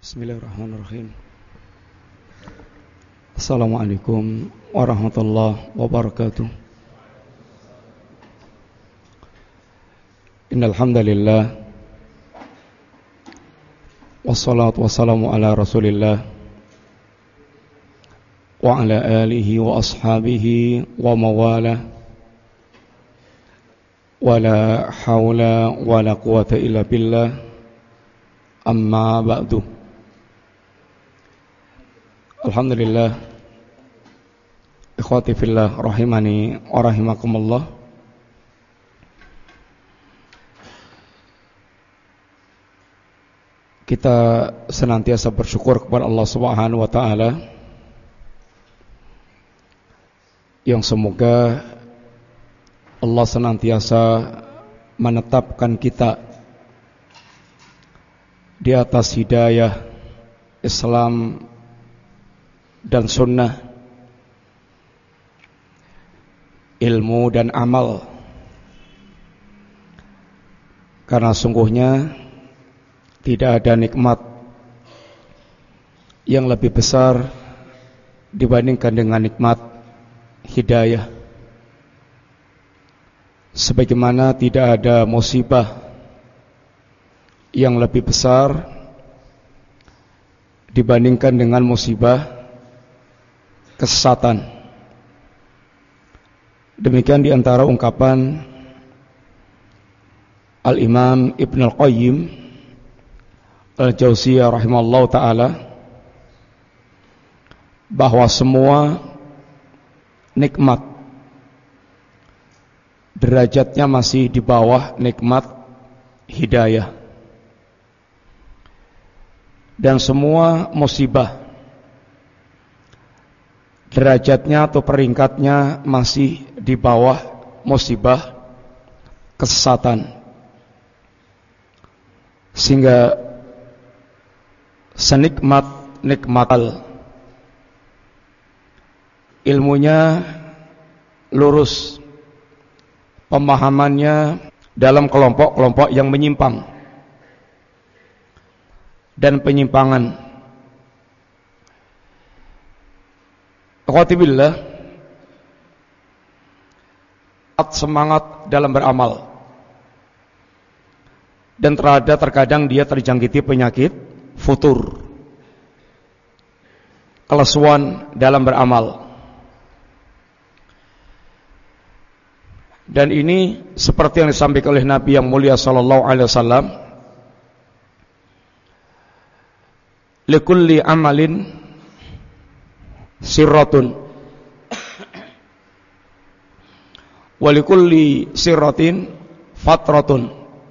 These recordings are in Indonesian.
Bismillahirrahmanirrahim. Assalamualaikum warahmatullahi wabarakatuh. Innal hamdalillah wassalatu wassalamu ala Rasulillah wa ala alihi wa ashabihi wa mawalah. Wala haula wala quwata illa billah. Amma ba'du. Alhamdulillah, ikhwati fillah rahimani wa rahimakumullah. Kita senantiasa bersyukur kepada Allah Subhanahu wa taala yang semoga Allah senantiasa menetapkan kita di atas hidayah Islam dan sunnah, ilmu dan amal. Karena sungguhnya tidak ada nikmat yang lebih besar dibandingkan dengan nikmat hidayah. Sebagaimana tidak ada musibah yang lebih besar dibandingkan dengan musibah kesesatan. Demikian diantara ungkapan Al-Imam Ibn Al-Qayyim Al-Jauziyah rahimahullah ta'ala, bahwa semua nikmat derajatnya masih di bawah nikmat hidayah, dan semua musibah derajatnya atau peringkatnya masih di bawah musibah kesesatan. Sehingga senikmat-nikmat ilmunya lurus, pemahamannya dalam kelompok-kelompok yang menyimpang dan penyimpangan. Akhwatibillah, semangat dalam beramal, dan terkadang dia terjangkiti penyakit futur, kelesuan dalam beramal. Dan ini seperti yang disampaikan oleh Nabi yang mulia sallallahu alaihi wasallam, likulli amalin sirratun wa likulli sirratin fatratun,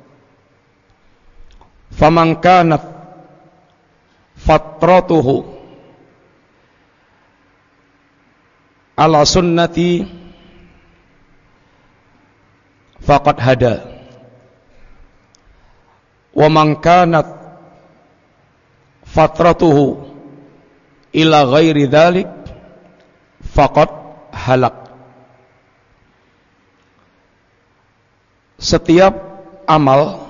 faman kanat fatratuhu ala sunnati faqad hada, wa man kanat fatratuhu ila ghairi dhalik faqad halak. Setiap amal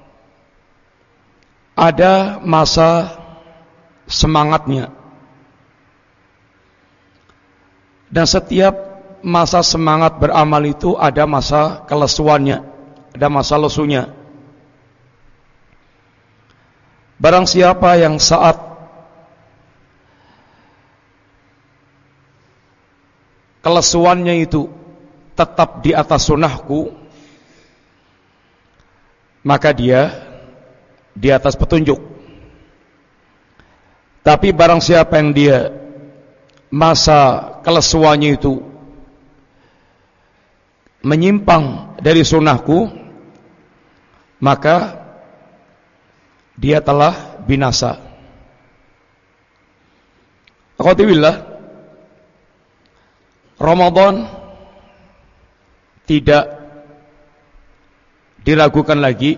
ada masa semangatnya, dan setiap masa semangat beramal itu ada masa kelesuannya, ada masa lesunya. Barang siapa yang saat kelesuannya itu tetap di atas sunnahku, maka dia di atas petunjuk. Tapi barang siapa yang dia masa kelesuannya itu menyimpang dari sunnahku, maka dia telah binasa. Alhamdulillah, Ramadan tidak diragukan lagi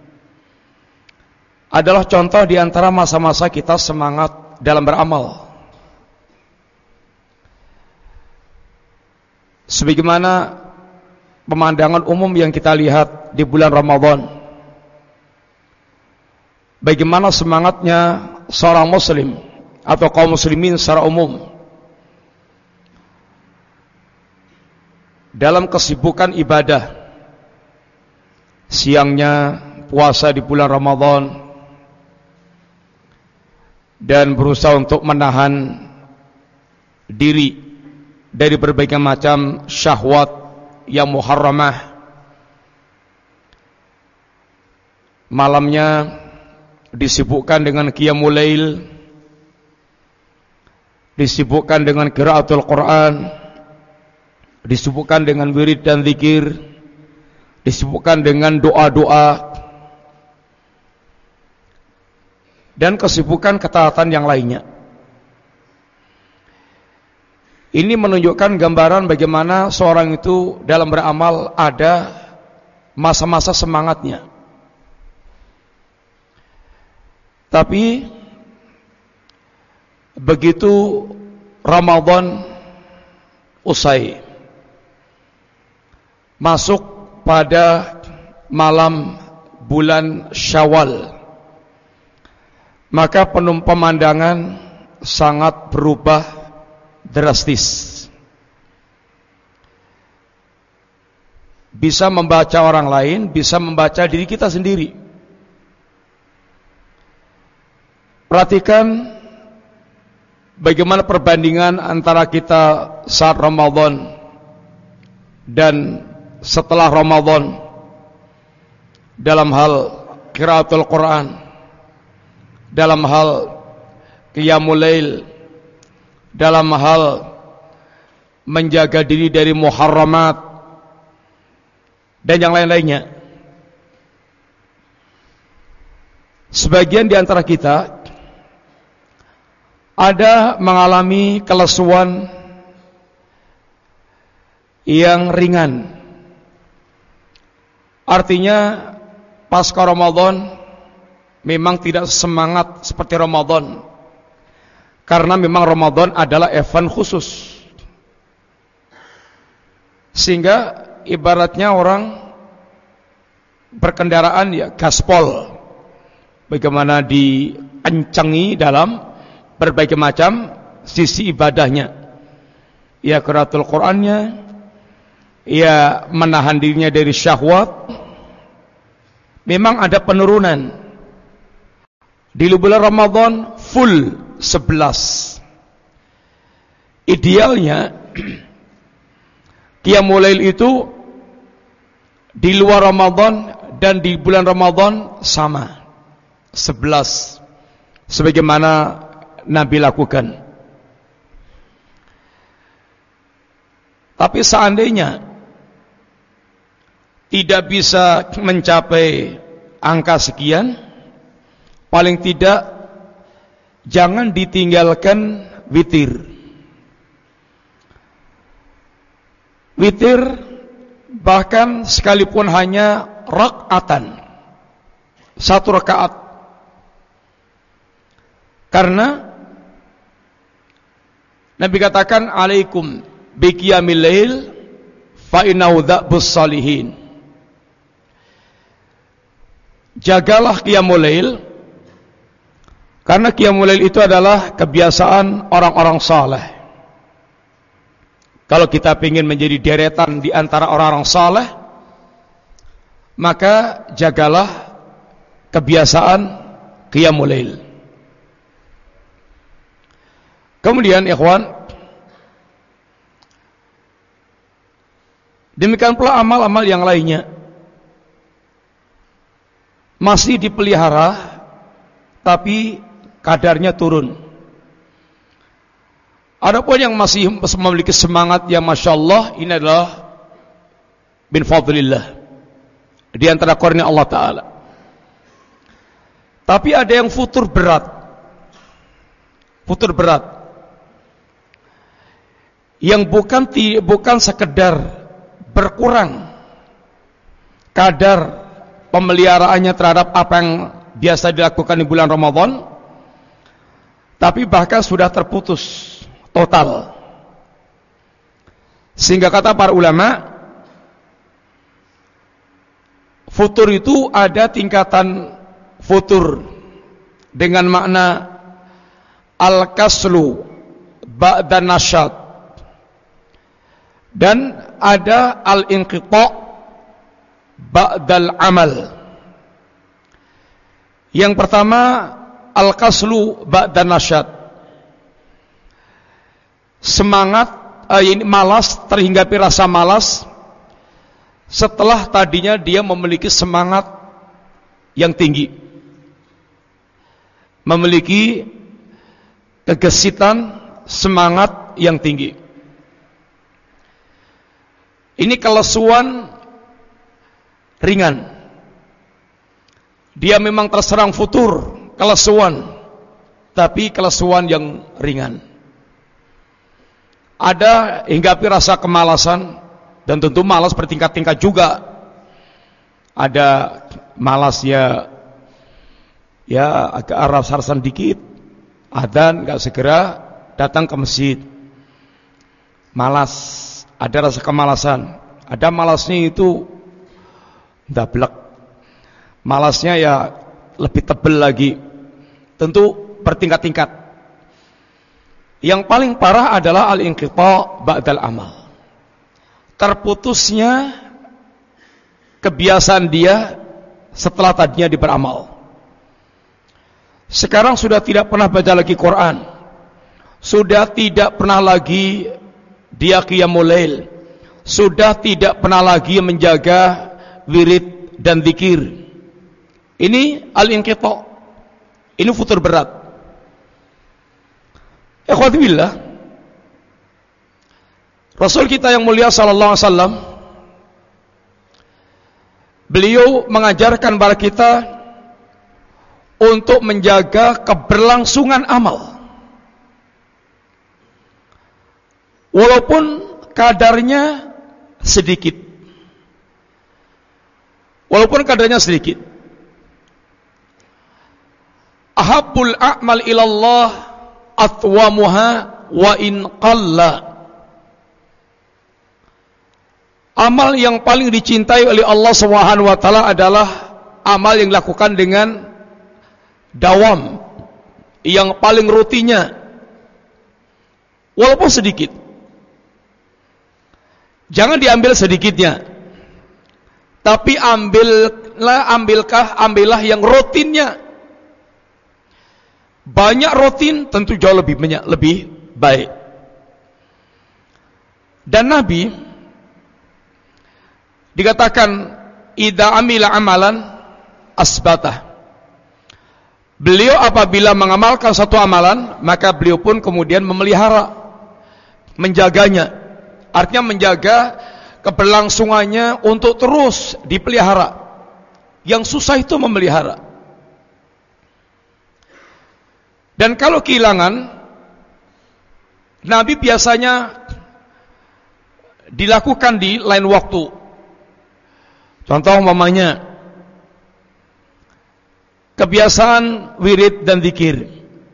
adalah contoh di antara masa-masa kita semangat dalam beramal. Sebagaimana pemandangan umum yang kita lihat di bulan Ramadan, bagaimana semangatnya seorang muslim atau kaum muslimin secara umum dalam kesibukan ibadah, siangnya puasa di bulan Ramadan dan berusaha untuk menahan diri dari berbagai macam syahwat yang muharramah, malamnya disibukkan dengan qiyamul lail, disibukkan dengan qiraatul Quran, disibukkan dengan wirid dan zikir, disibukkan dengan doa-doa dan kesibukan ketaatan yang lainnya. Ini menunjukkan gambaran bagaimana seorang itu dalam beramal ada masa-masa semangatnya. Tapi begitu Ramadan usai, masuk pada malam bulan Syawal, maka pemandangan sangat berubah drastis. Bisa membaca orang lain, bisa membaca diri kita sendiri. Perhatikan bagaimana perbandingan antara kita saat Ramadan dan setelah Ramadan dalam hal qiraatul Quran, dalam hal qiyamul lail, dalam hal menjaga diri dari muharramat dan yang lain-lainnya. Sebagian di antara kita ada mengalami kelesuan yang ringan. Artinya pasca Ramadan memang tidak semangat seperti Ramadan, karena memang Ramadan adalah event khusus, sehingga ibaratnya orang berkendaraan ya gaspol, bagaimana dikencengi dalam berbagai macam sisi ibadahnya, ya qiraatul Qur'annya, ya menahan dirinya dari syahwat. Memang ada penurunan. Di bulan Ramadan full 11. Idealnya qiyamul lail itu di luar Ramadan dan di bulan Ramadan sama 11, sebagaimana Nabi lakukan. Tapi seandainya tidak bisa mencapai angka sekian, paling tidak jangan ditinggalkan witir. Witir bahkan sekalipun hanya rakaatan, satu rakaat. Karena Nabi katakan alaikum biqiyamil lail fa innahu dzabus salihin. Jagalah qiyamul lail, karena qiyamul lail itu adalah kebiasaan orang-orang saleh. Kalau kita ingin menjadi deretan di antara orang-orang saleh, maka jagalah kebiasaan qiyamul lail. Kemudian ikhwan, demikian pula amal-amal yang lainnya masih dipelihara, tapi kadarnya turun. Adapun yang masih memiliki semangat yang masya Allah, ini adalah bin fadlillah, di antara karunia Allah Ta'ala. Tapi ada yang futur berat, yang bukan sekedar berkurang kadar pemeliharaannya terhadap apa yang biasa dilakukan di bulan Ramadan, tapi bahkan sudah terputus total. Sehingga kata para ulama, futur itu ada tingkatan futur dengan makna al-kaslu ba'da nasyat, dan ada al-inqita' ba'dal amal. Yang pertama al-kaslu ba'da nasyat, semangat, malas, terhinggapi rasa malas setelah tadinya dia memiliki semangat yang tinggi, memiliki kegesitan, semangat yang tinggi. Ini kelesuan ringan. Dia memang terserang futur, kelesuan, tapi kelesuan yang ringan. Ada hinggapi rasa kemalasan, dan tentu malas bertingkat-tingkat juga. Ada malasnya ya agak aras-arasan dikit, adzan gak segera datang ke masjid, malas, ada rasa kemalasan. Ada malasnya itu dablek, malasnya ya lebih tebal lagi, tentu bertingkat-tingkat. Yang paling parah adalah al-inqita' ba'dal amal, terputusnya kebiasaan dia setelah tadinya beramal. Sekarang sudah tidak pernah baca lagi Quran, sudah tidak pernah lagi dia qiyamul lail, sudah tidak pernah lagi menjaga wirid dan zikir. Ini al-inqita', ini futur berat. Ikhwati billah, Rasul kita yang mulia sallallahu alaihi wasallam, beliau mengajarkan kepada kita untuk menjaga keberlangsungan amal, walaupun kadarnya sedikit. Walaupun kadarnya sedikit. Ahabbul a'mal ilallah atwamuha wa in qalla. Amal yang paling dicintai oleh Allah Subhanahu wa taala adalah amal yang dilakukan dengan dawam, yang paling rutinnya, walaupun sedikit. Jangan diambil sedikitnya, tapi ambillah yang rutinnya. Banyak rutin tentu jauh lebih banyak, lebih baik. Dan Nabi dikatakan idza amila amalan asbatah. Beliau apabila mengamalkan satu amalan, maka beliau pun kemudian memelihara, menjaganya. Artinya menjaga keberlangsungannya untuk terus dipelihara. Yang susah itu memelihara. Dan kalau kehilangan, Nabi biasanya dilakukan di lain waktu. Contoh umpamanya kebiasaan wirid dan zikir.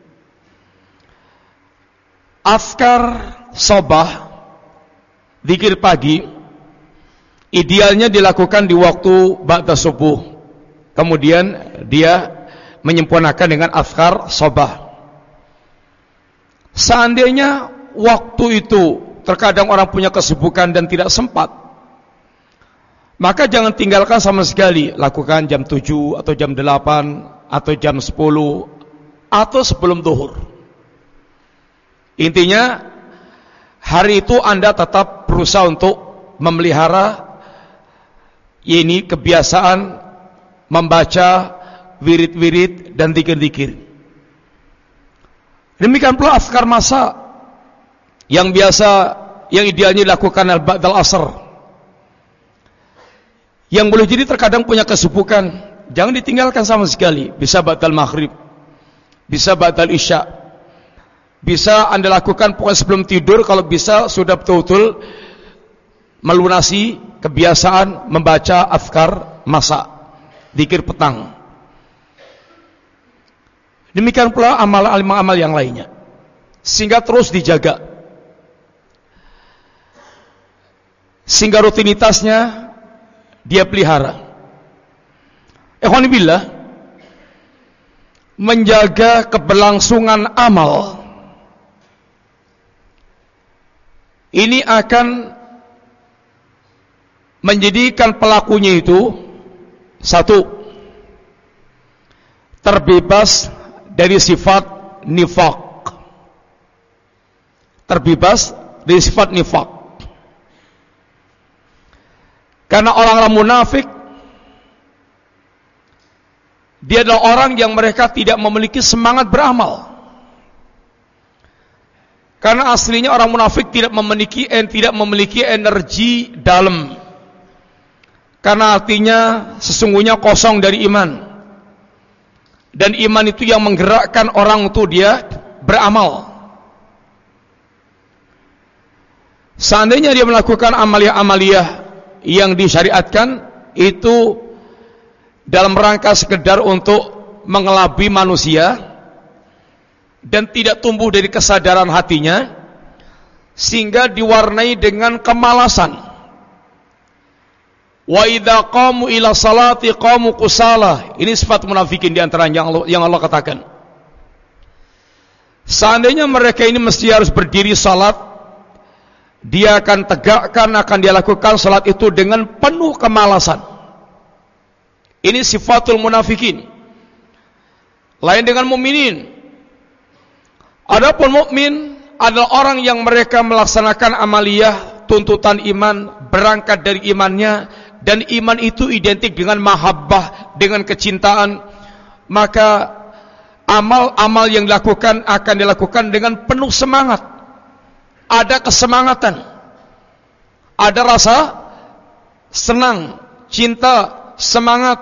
Azkar sabah, zikir pagi, idealnya dilakukan di waktu ba'da subuh. Kemudian dia menyempurnakan dengan azkar sabah. Seandainya waktu itu terkadang orang punya kesibukan dan tidak sempat, maka jangan tinggalkan sama sekali. Lakukan jam 7 atau jam 8 atau jam 10 atau sebelum zuhur. Intinya hari itu Anda tetap berusaha untuk memelihara ini kebiasaan membaca wirid-wirid dan zikir-zikir. Demikian pula azkar masa yang biasa, yang idealnya dilakukan ba'dal asr. Yang boleh jadi terkadang punya kesibukan, jangan ditinggalkan sama sekali. Bisa ba'dal maghrib, bisa ba'dal isya, bisa Anda lakukan pokoknya sebelum tidur. Kalau bisa sudah betul-betul melunasi kebiasaan membaca azkar masa, zikir petang. Demikian pula amal-amal yang lainnya, sehingga terus dijaga, sehingga rutinitasnya dia pelihara. Ikhwan billah, menjaga keberlangsungan amal, ini akan menjadikan pelakunya itu satu, terbebas dari sifat nifaq. Terbebas dari sifat nifaq. Karena orang-orang munafik, dia adalah orang yang mereka tidak memiliki semangat beramal. Karena aslinya orang munafik tidak memiliki energi dalam. Karena artinya sesungguhnya kosong dari iman. Dan iman itu yang menggerakkan orang untuk dia beramal. Seandainya dia melakukan amaliyah-amaliyah yang disyariatkan, itu dalam rangka sekedar untuk mengelabui manusia dan tidak tumbuh dari kesadaran hatinya, sehingga diwarnai dengan kemalasan. Wa idza qamu ila salati qamu qusala. Ini sifat munafikin di antara yang Allah katakan. Seandainya mereka ini mesti harus berdiri salat, dia akan tegakkan, akan dia lakukan salat itu dengan penuh kemalasan. Ini sifatul munafikin. Lain dengan mukminin. Adapun mukmin adalah orang yang mereka melaksanakan amaliyah tuntutan iman, berangkat dari imannya, dan iman itu identik dengan mahabbah, dengan kecintaan. Maka amal-amal yang dilakukan akan dilakukan dengan penuh semangat. Ada kesemangatan, ada rasa senang, cinta, semangat.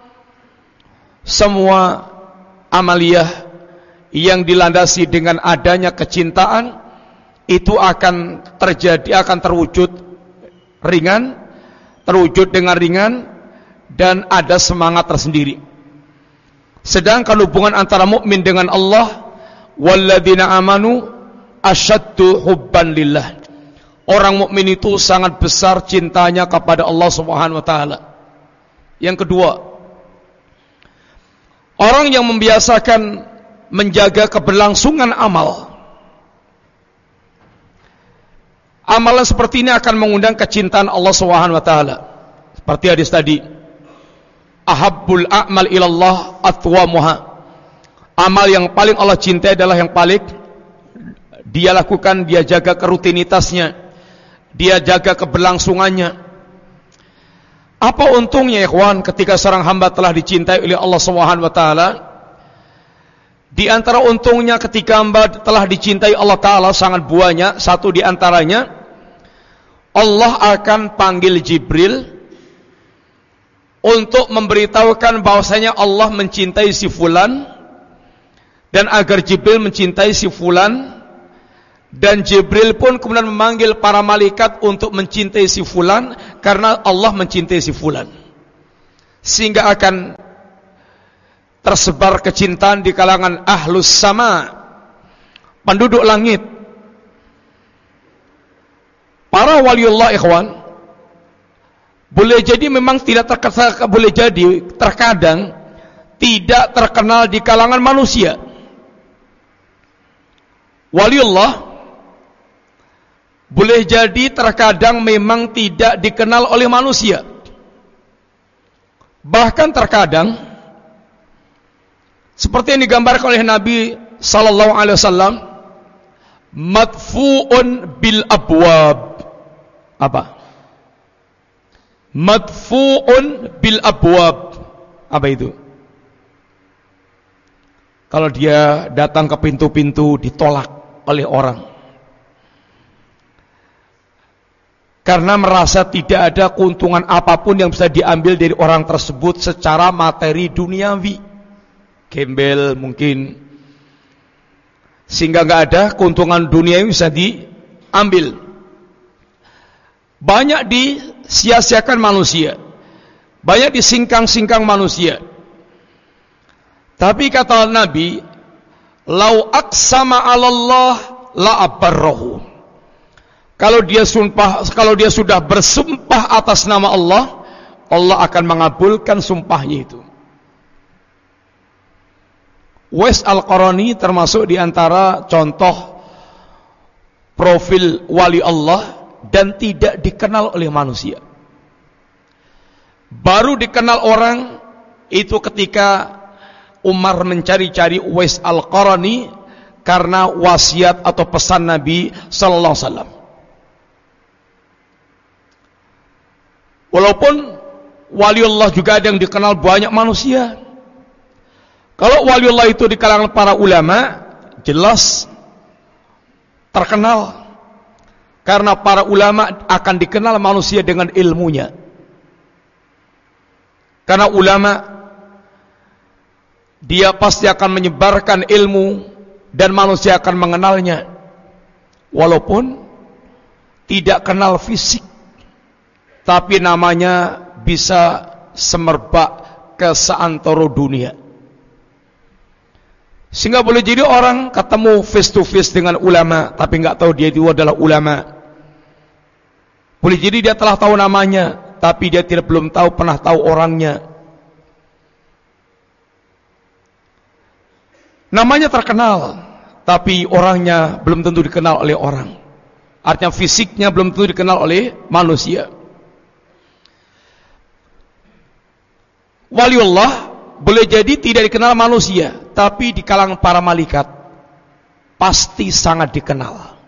Semua amaliyah yang dilandasi dengan adanya kecintaan itu akan terjadi, akan terwujud ringan, terwujud dengan ringan, dan ada semangat tersendiri. Sedangkan hubungan antara mukmin dengan Allah, walladzina amanu asyaddu hubban lillah. Orang mukmin itu sangat besar cintanya kepada Allah Subhanahu wa taala. Yang kedua, orang yang membiasakan menjaga keberlangsungan amal. Amalan seperti ini akan mengundang kecintaan Allah Subhanahu wa taala. Seperti hadis tadi, ahabbul a'mal ilallah atwamuha. Amal yang paling Allah cintai adalah yang paling dia lakukan, dia jaga kerutinitasnya, dia jaga keberlangsungannya. Apa untungnya ikhwan ketika seorang hamba telah dicintai oleh Allah Subhanahu wa taala? Di antara untungnya ketika hamba telah dicintai Allah taala sangat banyak. Satu di antaranya, Allah akan panggil Jibril untuk memberitahukan bahwasanya Allah mencintai si fulan, dan agar Jibril mencintai si fulan, dan Jibril pun kemudian memanggil para malaikat untuk mencintai si fulan karena Allah mencintai si fulan, sehingga akan tersebar kecintaan di kalangan ahlus sama, penduduk langit. Para waliullah ikhwan, boleh jadi memang tidak terkenal, boleh jadi terkadang tidak terkenal di kalangan manusia. Waliullah boleh jadi terkadang memang tidak dikenal oleh manusia. Bahkan terkadang seperti yang digambarkan oleh Nabi sallallahu alaihi wasallam, madfu'un bil abwab. Apa? Madfu'un bil abwab. Apa itu? Kalau dia datang ke pintu-pintu ditolak oleh orang karena merasa tidak ada keuntungan apapun yang bisa diambil dari orang tersebut secara materi duniawi, gembel mungkin, sehingga nggak ada keuntungan dunia yang bisa diambil. Banyak disia-siakan manusia, banyak disingkang-singkang manusia. Tapi kata Nabi, lau aqsama 'ala Allah la abarrahu. Kalau dia sudah bersumpah atas nama Allah, Allah akan mengabulkan sumpahnya itu. Uwais Al-Qarani termasuk di antara contoh profil wali Allah dan tidak dikenal oleh manusia. Baru dikenal orang itu ketika Umar mencari-cari Uwais Al-Qarani karena wasiat atau pesan Nabi sallallahu alaihi wasallam. Walaupun waliullah juga ada yang dikenal banyak manusia. Kalau waliullah itu di kalangan para ulama, jelas terkenal. Karena para ulama akan dikenal manusia dengan ilmunya. Karena ulama, dia pasti akan menyebarkan ilmu dan manusia akan mengenalnya. Walaupun tidak kenal fisik, tapi namanya bisa semerbak ke seantero dunia. Sehingga boleh jadi orang ketemu face to face dengan ulama, tapi nggak tahu dia itu adalah ulama. Boleh jadi dia telah tahu namanya, tapi dia belum pernah tahu orangnya. Namanya terkenal, tapi orangnya belum tentu dikenal oleh orang. Artinya fisiknya belum tentu dikenal oleh manusia. Waliullah boleh jadi tidak dikenal manusia, tapi di kalangan para malaikat pasti sangat dikenal.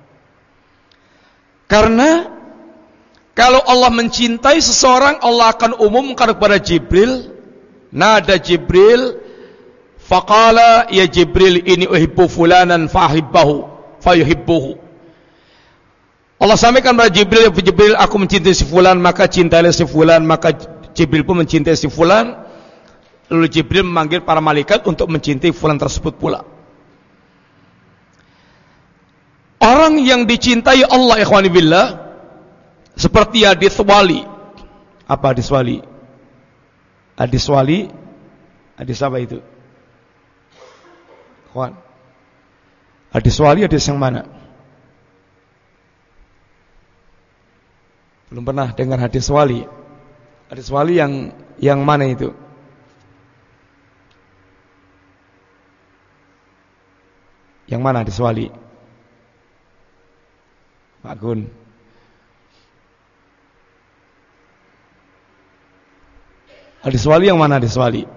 Karena kalau Allah mencintai seseorang, Allah akan umumkan kepada Jibril, nada Jibril, faqala ya Jibril ini uhibbu fulanan fahibbahu fayuhibbuhu. Allah sampaikan kepada Jibril, ya Jibril, aku mencintai si fulan, maka cintailah si fulan, maka Jibril pun mencintai si fulan. Lalu Jibril memanggil para malaikat untuk mencintai fulan tersebut pula. Orang yang dicintai Allah, ikhwani billah, seperti hadis wali. Apa hadis wali? Hadis wali, hadis apa itu? Ikhwan, hadis wali hadis yang mana? Belum pernah dengar hadis wali. Hadis wali yang mana itu? Yang mana hadis wali? Pak Gun. Hadis wali yang mana hadis wali?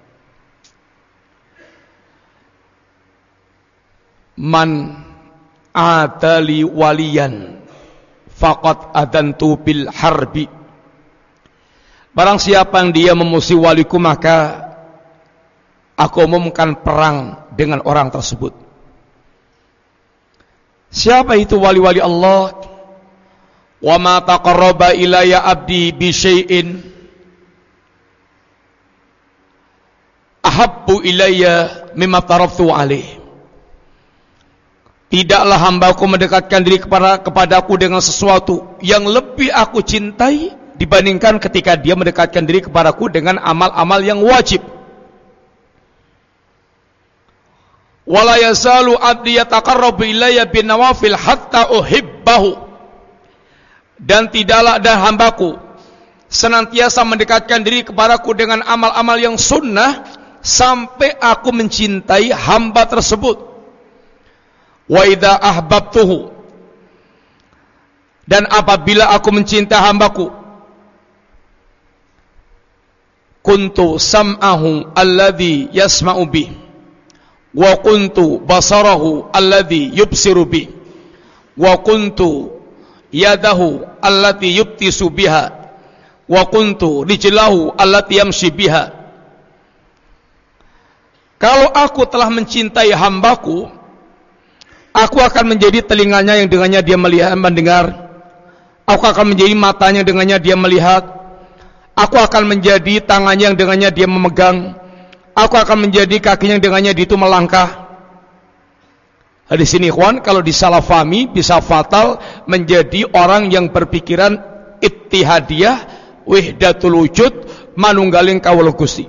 Man atali waliyan faqad adantu bil harbi. Barang siapa yang dia memusuhi waliku, maka aku umumkan perang dengan orang tersebut. Siapa itu wali-wali Allah? Wa ma taqarraba ilayya abdi bi syai'in ahabbu ilayya mimma taraftu alaih. Tidaklah hambaku mendekatkan diri kepadaku dengan sesuatu yang lebih aku cintai dibandingkan ketika dia mendekatkan diri kepadaku dengan amal-amal yang wajib. Wala yazalu abdi yataqarrabu ilayya bin nawafil hatta uhibbahu. Dan tidaklah ada hambaku senantiasa mendekatkan diri kepadaku dengan amal-amal yang sunnah sampai aku mencintai hamba tersebut. Wa idza ahbabtuhu, dan apabila aku mencintai hambaku, kuntu sam'ahu alladhi yasma'u bih, wa kuntu basarahu alladhi yubsiru bih, wa kuntu yadahu allati yubtisu biha, wa kuntu rijlahu allati yamshi biha. Kalau aku telah mencintai hambaku, aku akan menjadi telinganya yang dengannya dia melihat, mendengar. Aku akan menjadi matanya yang dengannya dia melihat. Aku akan menjadi tangannya yang dengannya dia memegang. Aku akan menjadi kakinya yang dengannya dia itu melangkah. Di sini ikhwan, kalau disalah fahami bisa fatal menjadi orang yang berpikiran ittihadiyah, wahdatul wujud, manunggaling kawula Gusti.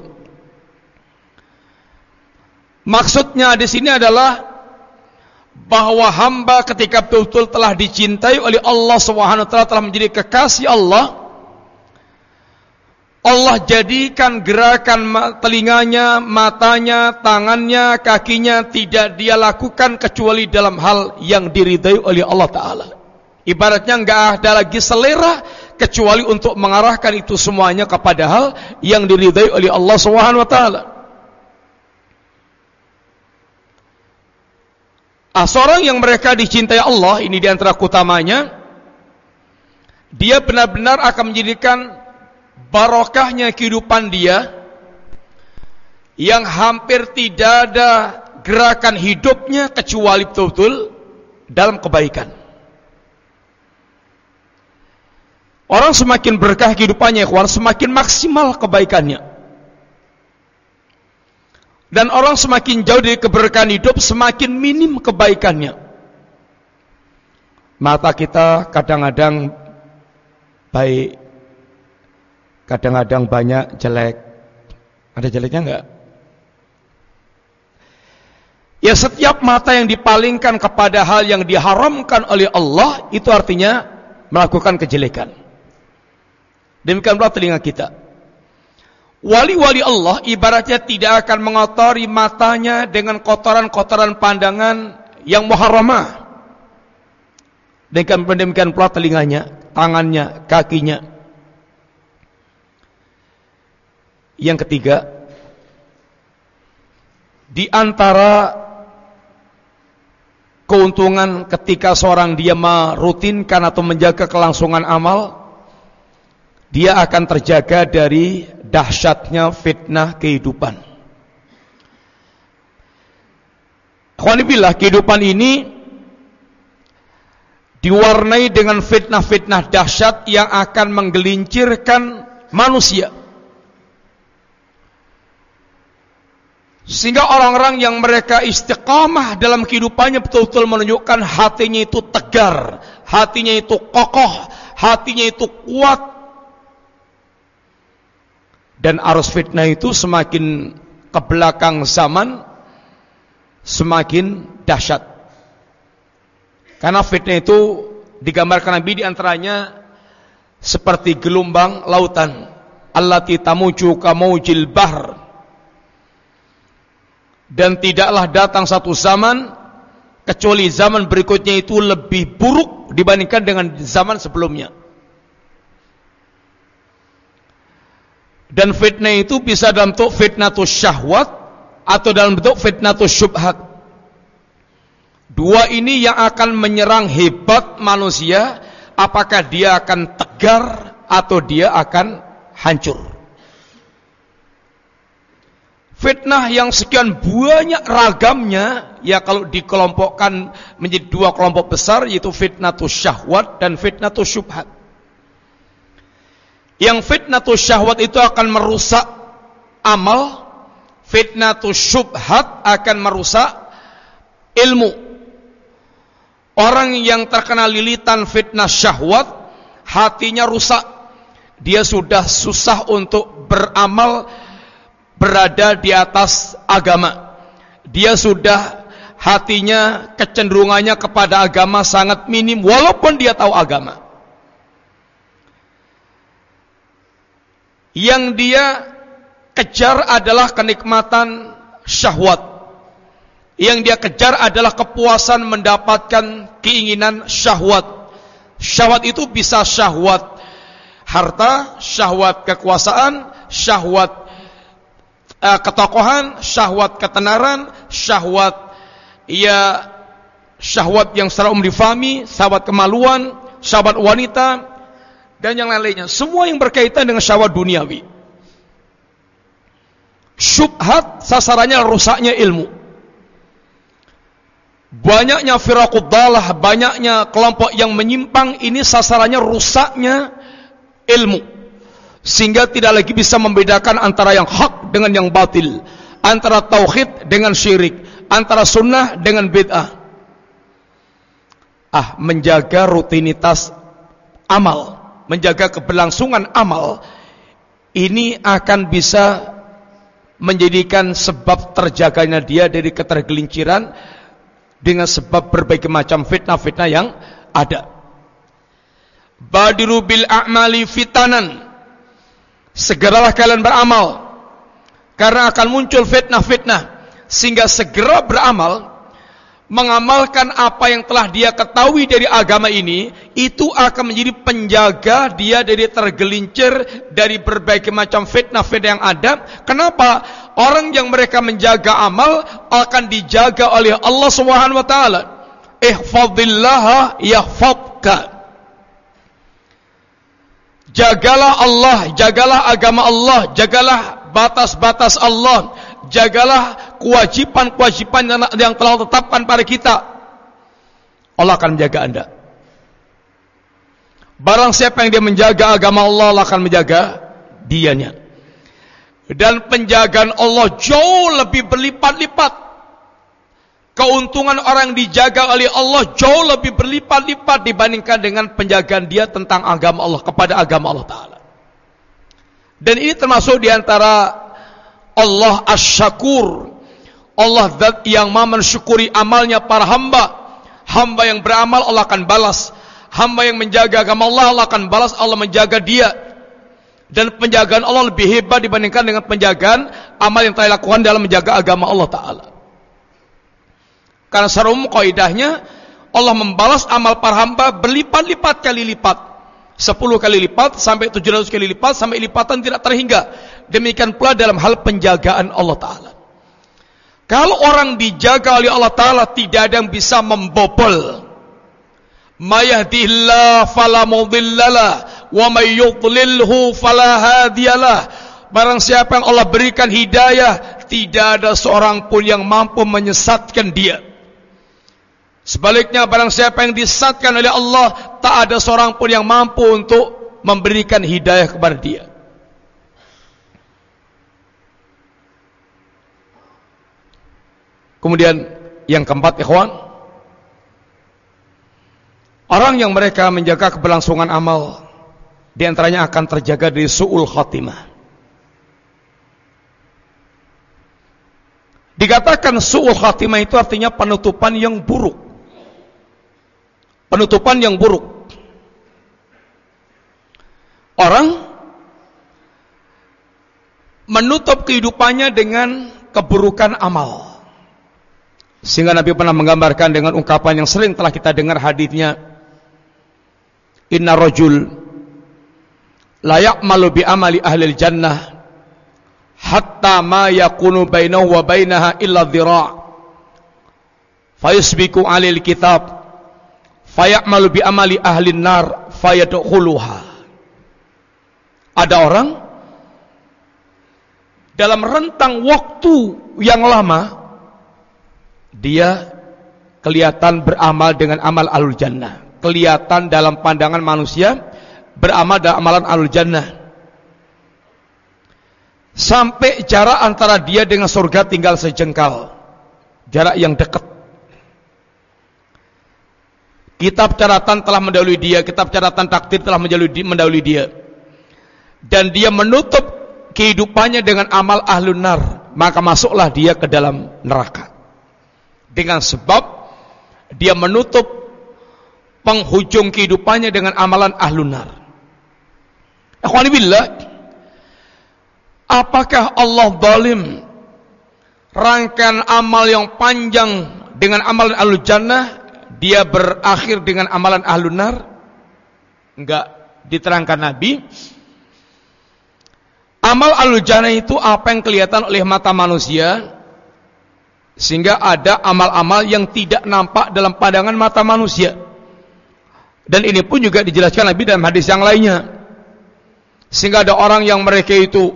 Maksudnya di sini adalah bahwa hamba ketika betul-betul telah dicintai oleh Allah Subhanahu wa taala, telah menjadi kekasih Allah, Allah jadikan gerakan telinganya, matanya, tangannya, kakinya tidak dia lakukan kecuali dalam hal yang diridai oleh Allah Ta'ala. Ibaratnya enggak ada lagi selera kecuali untuk mengarahkan itu semuanya kepada hal yang diridai oleh Allah Subhanahu wa taala. Seorang yang mereka dicintai Allah, ini di antara utamanya, dia benar-benar akan menjadikan barokahnya kehidupan dia yang hampir tidak ada gerakan hidupnya kecuali betul-betul dalam kebaikan. Orang semakin berkah kehidupannya, semakin maksimal kebaikannya. Dan orang semakin jauh dari keberkahan hidup, semakin minim kebaikannya. Mata kita kadang-kadang baik, kadang-kadang banyak jelek. Ada jeleknya enggak? Ya, setiap mata yang dipalingkan kepada hal yang diharamkan oleh Allah, itu artinya melakukan kejelekan. Demikian pula telinga kita. Wali-wali Allah ibaratnya tidak akan mengotori matanya dengan kotoran-kotoran pandangan yang muharramah. Demikian pula telinganya, tangannya, kakinya. Yang ketiga, di antara keuntungan ketika seorang dia merutinkan atau menjaga kelangsungan amal, dia akan terjaga dari dahsyatnya fitnah kehidupan. Alhamdulillah, kehidupan ini diwarnai dengan fitnah-fitnah dahsyat yang akan menggelincirkan manusia. Sehingga orang-orang yang mereka istiqamah dalam kehidupannya betul-betul menunjukkan hatinya itu tegar, hatinya itu kokoh, hatinya itu kuat. Dan arus fitnah itu semakin ke belakang zaman, semakin dahsyat. Karena fitnah itu digambarkan Nabi di antaranya seperti gelombang lautan, allati tamuju kamaujil bahr. Dan tidaklah datang satu zaman kecuali zaman berikutnya itu lebih buruk dibandingkan dengan zaman sebelumnya. Dan fitnah itu bisa dalam bentuk fitnatus syahwat atau dalam bentuk fitnatus syubhat. Dua ini yang akan menyerang hebat manusia, apakah dia akan tegar atau dia akan hancur. Fitnah yang sekian banyak ragamnya, ya kalau dikelompokkan menjadi dua kelompok besar, yaitu fitnatus syahwat dan fitnatus syubhat. Yang fitnatus syahwat itu akan merusak amal, fitnatus syubhat akan merusak ilmu. Orang yang terkena lilitan fitnah syahwat, hatinya rusak. Dia sudah susah untuk beramal, berada di atas agama. Dia sudah hatinya, kecenderungannya kepada agama sangat minim, walaupun dia tahu agama. Yang dia kejar adalah kenikmatan syahwat. Yang dia kejar adalah kepuasan mendapatkan keinginan syahwat. Syahwat itu bisa syahwat harta, syahwat kekuasaan, syahwat ketokohan, syahwat ketenaran, syahwat yang secara umum difahami, syahwat kemaluan, syahwat wanita, dan yang lain-lainnya. Semua yang berkaitan dengan syahwat duniawi. Syubhat sasarannya rusaknya ilmu. Banyaknya firaqud dalah, banyaknya kelompok yang menyimpang, ini sasarannya rusaknya ilmu. Sehingga tidak lagi bisa membedakan antara yang hak dengan yang batil, antara tauhid dengan syirik, antara sunnah dengan bid'ah. Menjaga rutinitas amal, menjaga keberlangsungan amal, ini akan bisa menjadikan sebab terjaganya dia dari ketergelinciran dengan sebab berbagai macam fitnah-fitnah yang ada. Badiru bil a'mali fitanan, segeralah kalian beramal, karena akan muncul fitnah-fitnah. Sehingga segera beramal, mengamalkan apa yang telah dia ketahui dari agama ini, itu akan menjadi penjaga dia dari tergelincir dari berbagai macam fitnah-fitnah yang ada. Kenapa? Orang yang mereka menjaga amal akan dijaga oleh Allah Subhanahu wa taala. Ihfazillaha yahfazka. Jagalah Allah, jagalah agama Allah, jagalah batas-batas Allah, jagalah kewajiban-kewajiban yang telah ditetapkan pada kita. Allah akan menjaga Anda. Barang siapa yang dia menjaga agama Allah, Allah akan menjaga dianya. Dan penjagaan Allah jauh lebih berlipat-lipat. Keuntungan orang yang dijaga oleh Allah jauh lebih berlipat-lipat dibandingkan dengan penjagaan dia tentang agama Allah, kepada agama Allah Ta'ala. Dan ini termasuk diantara Allah Asy-Syakur, Allah zat yang maha mensyukuri amalnya para hamba. Hamba yang beramal Allah akan balas, hamba yang menjaga agama Allah, Allah akan balas, Allah menjaga dia. Dan penjagaan Allah lebih hebat dibandingkan dengan penjagaan amal yang telah dilakukan dalam menjaga agama Allah Ta'ala. Karena secara umum kaidahnya Allah membalas amal para hamba berlipat-lipat kali lipat, 10 kali lipat sampai 700 kali lipat, sampai lipatan tidak terhingga. Demikian pula dalam hal penjagaan Allah Ta'ala. Kalau orang dijaga oleh Allah Ta'ala, tidak ada yang bisa membobol. Ma yahdihillah fala mudhillalah wa may yudlilhu fala hadiyalah. Barang siapa yang Allah berikan hidayah, tidak ada seorang pun yang mampu menyesatkan dia. Sebaliknya, barang siapa yang disesatkan oleh Allah, tak ada seorang pun yang mampu untuk memberikan hidayah kepada dia. Kemudian yang keempat, ikhwan, orang yang mereka menjaga keberlangsungan amal, di antaranya akan terjaga dari su'ul khatimah. Dikatakan su'ul khatimah itu artinya penutupan yang buruk. Penutupan yang buruk. Orang menutup kehidupannya dengan keburukan amal. Sehingga Nabi pernah menggambarkan dengan ungkapan yang sering telah kita dengar hadisnya, inna rajul la ya'malu bi amali ahli jannah hatta ma yakunu bainahu wa bainaha illa dhira' fayasbiqu 'alil kitab fayamalu bi amali ahli nar fayadkhuluha. Ada orang dalam rentang waktu yang lama dia kelihatan beramal dengan amal ahlul jannah, kelihatan dalam pandangan manusia beramal dalam amalan ahlul jannah, sampai jarak antara dia dengan surga tinggal sejengkal, jarak yang dekat. Kitab catatan telah mendahului dia, kitab catatan takdir telah mendahului dia, dan dia menutup kehidupannya dengan amal ahlun nar, maka masuklah dia ke dalam neraka dengan sebab dia menutup penghujung kehidupannya dengan amalan ahlun nar. Akhwani billah, apakah Allah zalim? Rangkaian amal yang panjang dengan amalan ahlul jannah, dia berakhir dengan amalan ahlun nar? Enggak. Diterangkan Nabi, amal ahlul jannah itu apa yang kelihatan oleh mata manusia, sehingga ada amal-amal yang tidak nampak dalam pandangan mata manusia. Dan ini pun juga dijelaskan Nabi dalam hadis yang lainnya. Sehingga ada orang yang mereka itu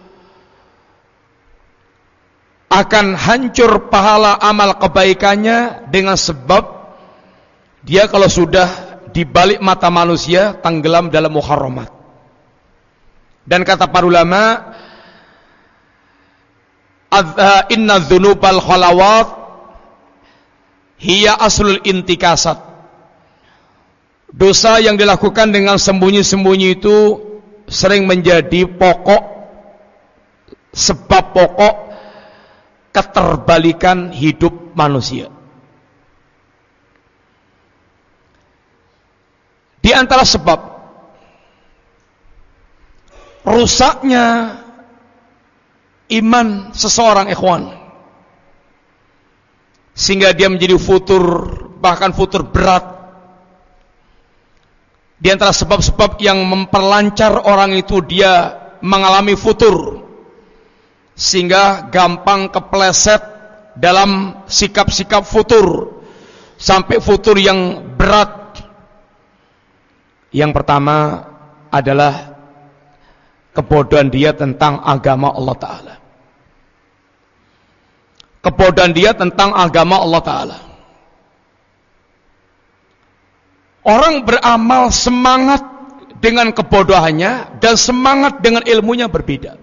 akan hancur pahala amal kebaikannya dengan sebab dia kalau sudah dibalik mata manusia tenggelam dalam muharramat. Dan kata para ulama, inna dzunubal khalawat hiya aslul intikasat. Dosa yang dilakukan dengan sembunyi-sembunyi itu sering menjadi pokok, sebab pokok keterbalikan hidup manusia. Di antara sebab rusaknya iman seseorang, ikhwan, sehingga dia menjadi futur, bahkan futur berat. Di antara sebab-sebab yang memperlancar orang itu, dia mengalami futur, sehingga gampang kepleset dalam sikap-sikap futur, sampai futur yang berat. Yang pertama adalah kebodohan dia tentang agama Allah Ta'ala. Kebodohan dia tentang agama Allah Ta'ala. Orang beramal semangat dengan kebodohannya dan semangat dengan ilmunya berbeda.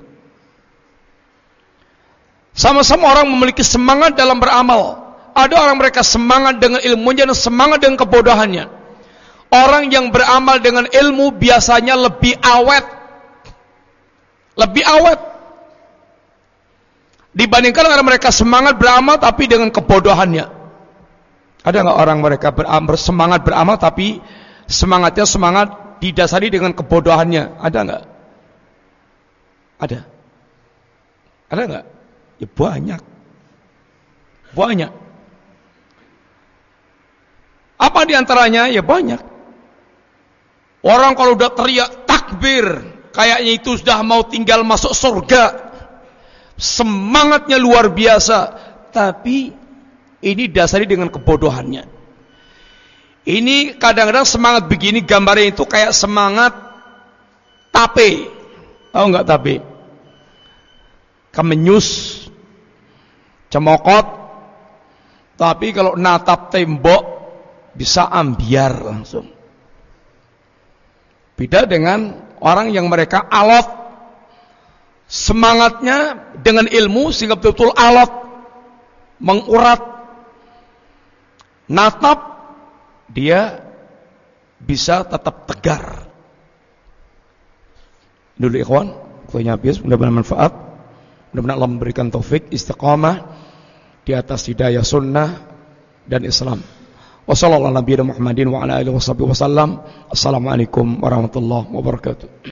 Sama-sama orang memiliki semangat dalam beramal. Ada orang mereka semangat dengan ilmunya dan semangat dengan kebodohannya. Orang yang beramal dengan ilmu biasanya lebih awet. Lebih awet dibandingkan dengan mereka semangat beramal tapi dengan kebodohannya. Ada nggak orang mereka semangat beramal tapi semangatnya semangat didasari dengan kebodohannya? Ada nggak? Ada. Ada nggak? Ya banyak. Banyak. Apa diantaranya? Ya banyak. Orang kalau udah teriak takbir, kayaknya itu sudah mau tinggal masuk surga. Semangatnya luar biasa. Tapi ini dasari dengan kebodohannya. Ini kadang-kadang semangat begini gambarnya itu kayak semangat tape. Tahu nggak tape? Kemenyus, cemokot. Tapi kalau natap tembok bisa ambiar langsung. Beda dengan orang yang mereka alot, semangatnya dengan ilmu sehingga betul-betul alot, mengurat, natap, dia bisa tetap tegar. Dulu ikhwan, kuenya habis, mudah-mudahan manfaat, mudah-mudahan Allah memberikan taufik, istiqamah di atas hidayah sunnah dan Islam. Wassalamualaikum warahmatullahi wabarakatuh.